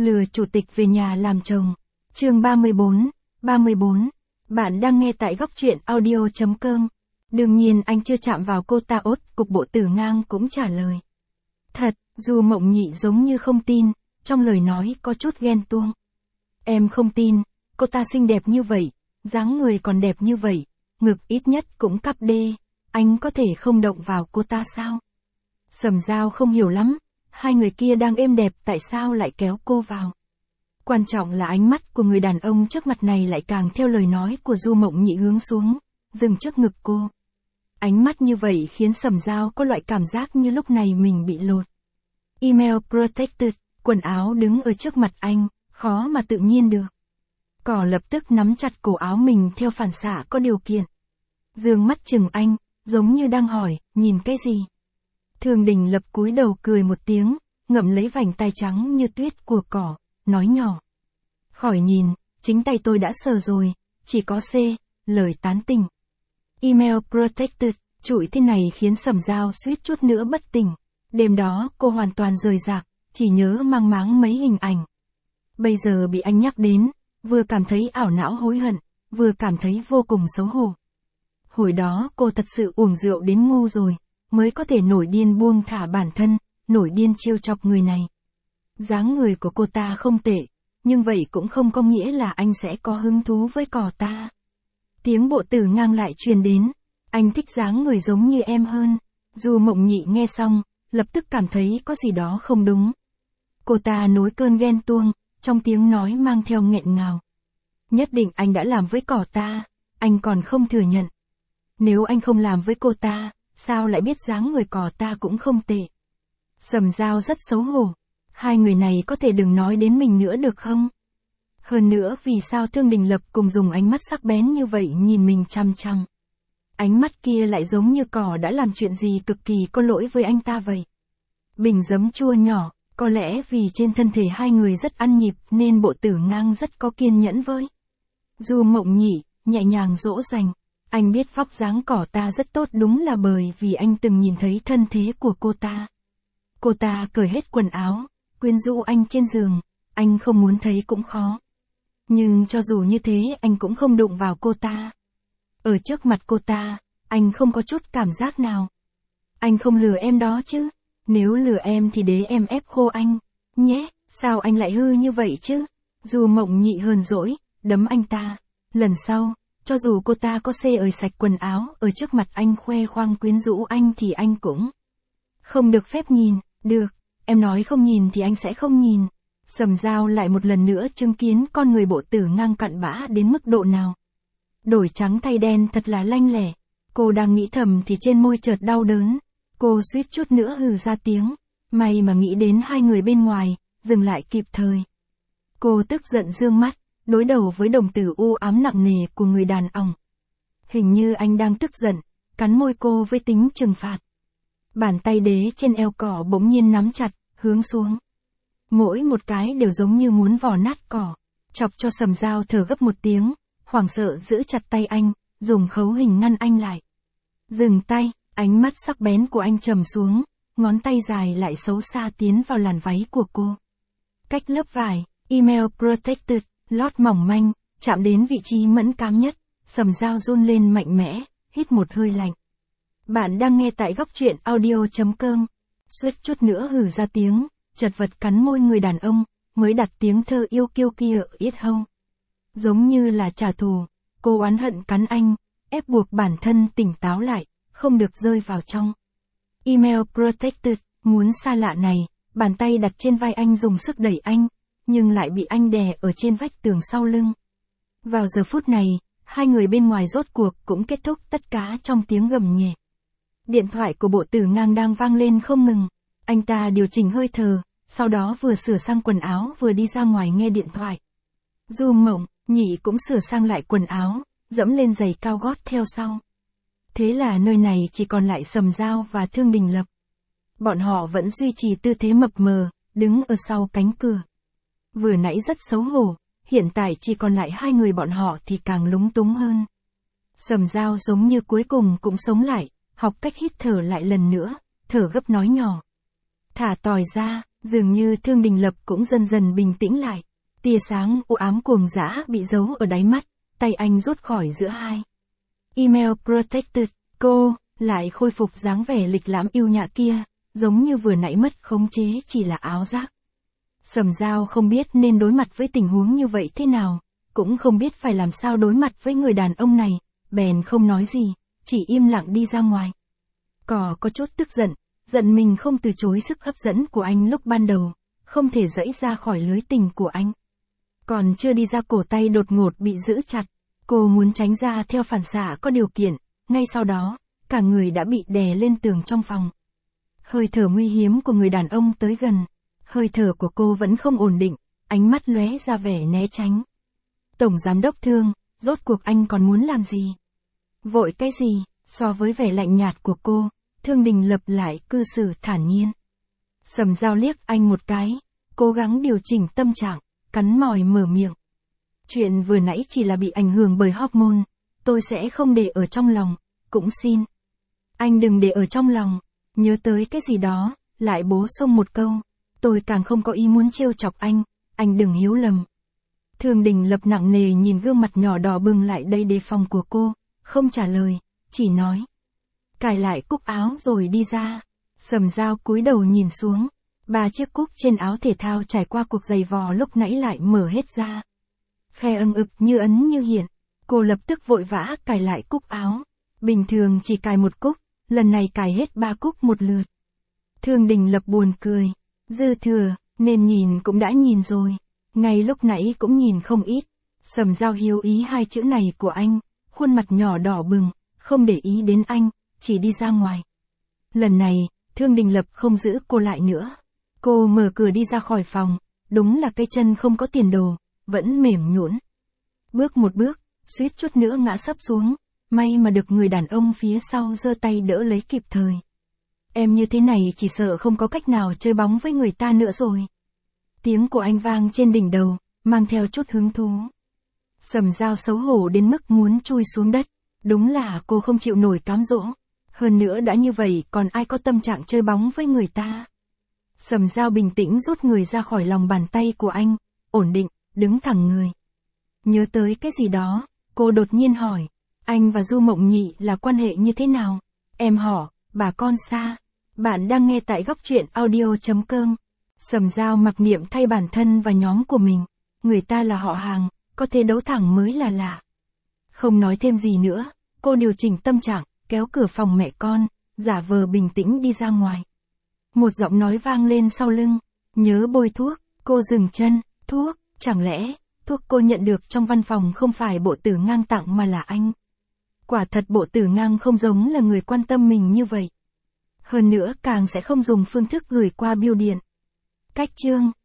Lừa chủ tịch về nhà làm chồng. Chương 34. Bạn đang nghe tại góc truyện audio.com. Đương nhiên anh chưa chạm vào cô ta. Cục bộ Tử Ngang cũng trả lời. Thật, dù Mộng Nhị giống như không tin, trong lời nói có chút ghen tuông. Em không tin, cô ta xinh đẹp như vậy, dáng người còn đẹp như vậy, ngực ít nhất cũng cắp đê, anh có thể không động vào cô ta sao? Sầm Dao không hiểu lắm, hai người kia đang êm đẹp tại sao lại kéo cô vào. Quan trọng là ánh mắt của người đàn ông trước mặt này lại càng theo lời nói của Du Mộng Nhị hướng xuống, dừng trước ngực cô. Ánh mắt như vậy khiến Sầm Dao có loại cảm giác như lúc này mình bị lột. Email protected, quần áo đứng ở trước mặt anh, khó mà tự nhiên được. Cỏ lập tức nắm chặt cổ áo mình theo phản xạ có điều kiện. Dương mắt chừng anh, giống như đang hỏi, nhìn cái gì? Thường Đình Lập cúi đầu cười một tiếng, ngậm lấy vành tai trắng như tuyết của cỏ, nói nhỏ. Khỏi nhìn, chính tay tôi đã sờ rồi, chỉ có C, lời tán tỉnh. Email protected, trụi thế này khiến Sầm Dao suýt chút nữa bất tỉnh. Đêm đó cô hoàn toàn rời rạc, chỉ nhớ mang máng mấy hình ảnh. Bây giờ bị anh nhắc đến, vừa cảm thấy ảo não hối hận, vừa cảm thấy vô cùng xấu hổ. Hồi đó cô thật sự uống rượu đến ngu rồi, mới có thể nổi điên buông thả bản thân, nổi điên trêu chọc người này. Dáng người của cô ta không tệ, nhưng vậy cũng không có nghĩa là anh sẽ có hứng thú với cỏ ta. Tiếng Bộ Tử Ngang lại truyền đến, anh thích dáng người giống như em hơn. Du Mộng Nhị nghe xong, lập tức cảm thấy có gì đó không đúng. Cô ta nối cơn ghen tuông, trong tiếng nói mang theo nghẹn ngào. Nhất định anh đã làm với cỏ ta, anh còn không thừa nhận. Nếu anh không làm với cô ta, sao lại biết dáng người cỏ ta cũng không tệ. Sầm Dao rất xấu hổ. Hai người này có thể đừng nói đến mình nữa được không? Hơn nữa vì sao Thương Đình Lập cùng dùng ánh mắt sắc bén như vậy nhìn mình chăm chăm. Ánh mắt kia lại giống như cỏ đã làm chuyện gì cực kỳ có lỗi với anh ta vậy. Bình giấm chua nhỏ, có lẽ vì trên thân thể hai người rất ăn nhịp nên Bộ Tử Ngang rất có kiên nhẫn với. Du Mộng Nhị, nhẹ nhàng dỗ dành. Anh biết vóc dáng cỏ ta rất tốt đúng là bởi vì anh từng nhìn thấy thân thế của cô ta. Cô ta cởi hết quần áo, quyến rũ anh trên giường, anh không muốn thấy cũng khó. Nhưng cho dù như thế anh cũng không đụng vào cô ta. Ở trước mặt cô ta, anh không có chút cảm giác nào. Anh không lừa em đó chứ, nếu lừa em thì để em ép khô anh, nhé, sao anh lại hư như vậy chứ? Du Mộng Nhị hờn dỗi, đấm anh ta. Lần sau, cho dù cô ta có xê ời sạch quần áo ở trước mặt anh khoe khoang quyến rũ anh thì anh cũng không được phép nhìn. Được, em nói không nhìn thì anh sẽ không nhìn. Sầm Dao lại một lần nữa chứng kiến con người Bộ Tử Ngang cặn bã đến mức độ nào. Đổi trắng thay đen thật là lanh lẻ. Cô đang nghĩ thầm thì trên môi chợt đau đớn. Cô suýt chút nữa hừ ra tiếng. May mà nghĩ đến hai người bên ngoài, dừng lại kịp thời. Cô tức giận dương mắt, đối đầu với đồng tử u ám nặng nề của người đàn ông. Hình như anh đang tức giận, cắn môi cô với tính trừng phạt. Bàn tay đế trên eo cỏ bỗng nhiên nắm chặt, hướng xuống. Mỗi một cái đều giống như muốn vò nát cỏ, chọc cho Sầm Dao thở gấp một tiếng, hoảng sợ giữ chặt tay anh, dùng khấu hình ngăn anh lại. Dừng tay, ánh mắt sắc bén của anh trầm xuống, ngón tay dài lại xấu xa tiến vào làn váy của cô. Cách lớp vải, email protected, lót mỏng manh, chạm đến vị trí mẫn cảm nhất, Sầm Dao run lên mạnh mẽ, hít một hơi lạnh. Bạn đang nghe tại góc truyện audio.com. Suýt chút nữa hừ ra tiếng, chật vật cắn môi người đàn ông, mới đặt tiếng thơ yêu kiêu kia ở yết hông. Giống như là trả thù, cô oán hận cắn anh, ép buộc bản thân tỉnh táo lại, không được rơi vào trong. Email protected, muốn xa lạ này, bàn tay đặt trên vai anh dùng sức đẩy anh, nhưng lại bị anh đè ở trên vách tường sau lưng. Vào giờ phút này, hai người bên ngoài rốt cuộc cũng kết thúc tất cả trong tiếng gầm nhẹ. Điện thoại của Bộ Tử Ngang đang vang lên không ngừng. Anh ta điều chỉnh hơi thở, sau đó vừa sửa sang quần áo vừa đi ra ngoài nghe điện thoại. Du Mộng Nhị cũng sửa sang lại quần áo, dẫm lên giày cao gót theo sau. Thế là nơi này chỉ còn lại Sầm Dao và Thương Đình Lập. Bọn họ vẫn duy trì tư thế mập mờ, đứng ở sau cánh cửa. Vừa nãy rất xấu hổ, hiện tại chỉ còn lại hai người bọn họ thì càng lúng túng hơn. Sầm Dao giống như cuối cùng cũng sống lại, học cách hít thở lại lần nữa, thở gấp nói nhỏ. Thả tỏi ra, Dường như Thương Đình Lập cũng dần dần bình tĩnh lại. Tia sáng u ám cuồng dã bị giấu ở đáy mắt, tay anh rút khỏi giữa hai. Email protected, cô lại khôi phục dáng vẻ lịch lãm yêu nhã kia, giống như vừa nãy mất khống chế chỉ là áo giác. Sầm Dao không biết nên đối mặt với tình huống như vậy thế nào, cũng không biết phải làm sao đối mặt với người đàn ông này, bèn không nói gì, chỉ im lặng đi ra ngoài. Cỏ có chút tức giận, giận mình không từ chối sức hấp dẫn của anh lúc ban đầu, không thể dẫy ra khỏi lưới tình của anh. Còn chưa đi ra cổ tay đột ngột bị giữ chặt, cô muốn tránh ra theo phản xạ có điều kiện, ngay sau đó, cả người đã bị đè lên tường trong phòng. Hơi thở nguy hiểm của người đàn ông tới gần, hơi thở của cô vẫn không ổn định, ánh mắt lóe ra vẻ né tránh. Tổng giám đốc Thương, rốt cuộc anh còn muốn làm gì? Vội cái gì? So với vẻ lạnh nhạt của cô, Thương Đình Lập lại cư xử thản nhiên. Sầm Dao liếc anh một cái, cố gắng điều chỉnh tâm trạng, cắn mỏi mở miệng. Chuyện vừa nãy chỉ là bị ảnh hưởng bởi hormone, tôi sẽ không để ở trong lòng, cũng xin. Anh đừng để ở trong lòng, nhớ tới cái gì đó, lại bổ sung một câu. Tôi càng không có ý muốn trêu chọc anh đừng hiểu lầm. Thương Đình Lập nặng nề nhìn gương mặt nhỏ đỏ bừng lại đầy đề phòng của cô, không trả lời, chỉ nói. Cài lại cúc áo rồi đi ra. Sầm Dao cúi đầu nhìn xuống, 3 chiếc cúc trên áo thể thao trải qua cuộc giày vò lúc nãy lại mở hết ra. Khe ưng ực như ấn như hiện, cô lập tức vội vã cài lại cúc áo. Bình thường chỉ cài một cúc, lần này cài hết 3 cúc một lượt. Thương Đình Lập buồn cười, dư thừa, nên nhìn cũng đã nhìn rồi, ngay lúc nãy cũng nhìn không ít. Sầm Dao hiếu ý 2 chữ này của anh, khuôn mặt nhỏ đỏ bừng, không để ý đến anh, chỉ đi ra ngoài. Lần này, Thương Đình Lập không giữ cô lại nữa. Cô mở cửa đi ra khỏi phòng, đúng là cái chân không có tiền đồ, vẫn mềm nhũn. Bước một bước, suýt chút nữa ngã sấp xuống, may mà được người đàn ông phía sau giơ tay đỡ lấy kịp thời. Em như thế này chỉ sợ không có cách nào chơi bóng với người ta nữa rồi. Tiếng của anh vang trên đỉnh đầu, mang theo chút hứng thú. Sầm Dao xấu hổ đến mức muốn chui xuống đất, đúng là cô không chịu nổi cám dỗ. Hơn nữa đã như vậy còn ai có tâm trạng chơi bóng với người ta. Sầm Dao bình tĩnh rút người ra khỏi lòng bàn tay của anh, ổn định, đứng thẳng người. Nhớ tới cái gì đó, cô đột nhiên hỏi, anh và Du Mộng Nhị là quan hệ như thế nào? Em họ, bà con xa. Bạn đang nghe tại góc truyện audio.com. Sầm Dao mặc niệm thay bản thân và nhóm của mình. Người ta là họ hàng, có thể đấu thẳng mới là lạ. Không nói thêm gì nữa, cô điều chỉnh tâm trạng, kéo cửa phòng mẹ con, giả vờ bình tĩnh đi ra ngoài. Một giọng nói vang lên sau lưng, nhớ bôi thuốc, cô dừng chân, thuốc, chẳng lẽ, thuốc cô nhận được trong văn phòng không phải Bộ Tử Ngang tặng mà là anh. Quả thật Bộ Tử Ngang không giống là người quan tâm mình như vậy. Hơn nữa càng sẽ không dùng phương thức gửi qua bưu điện. Cách chương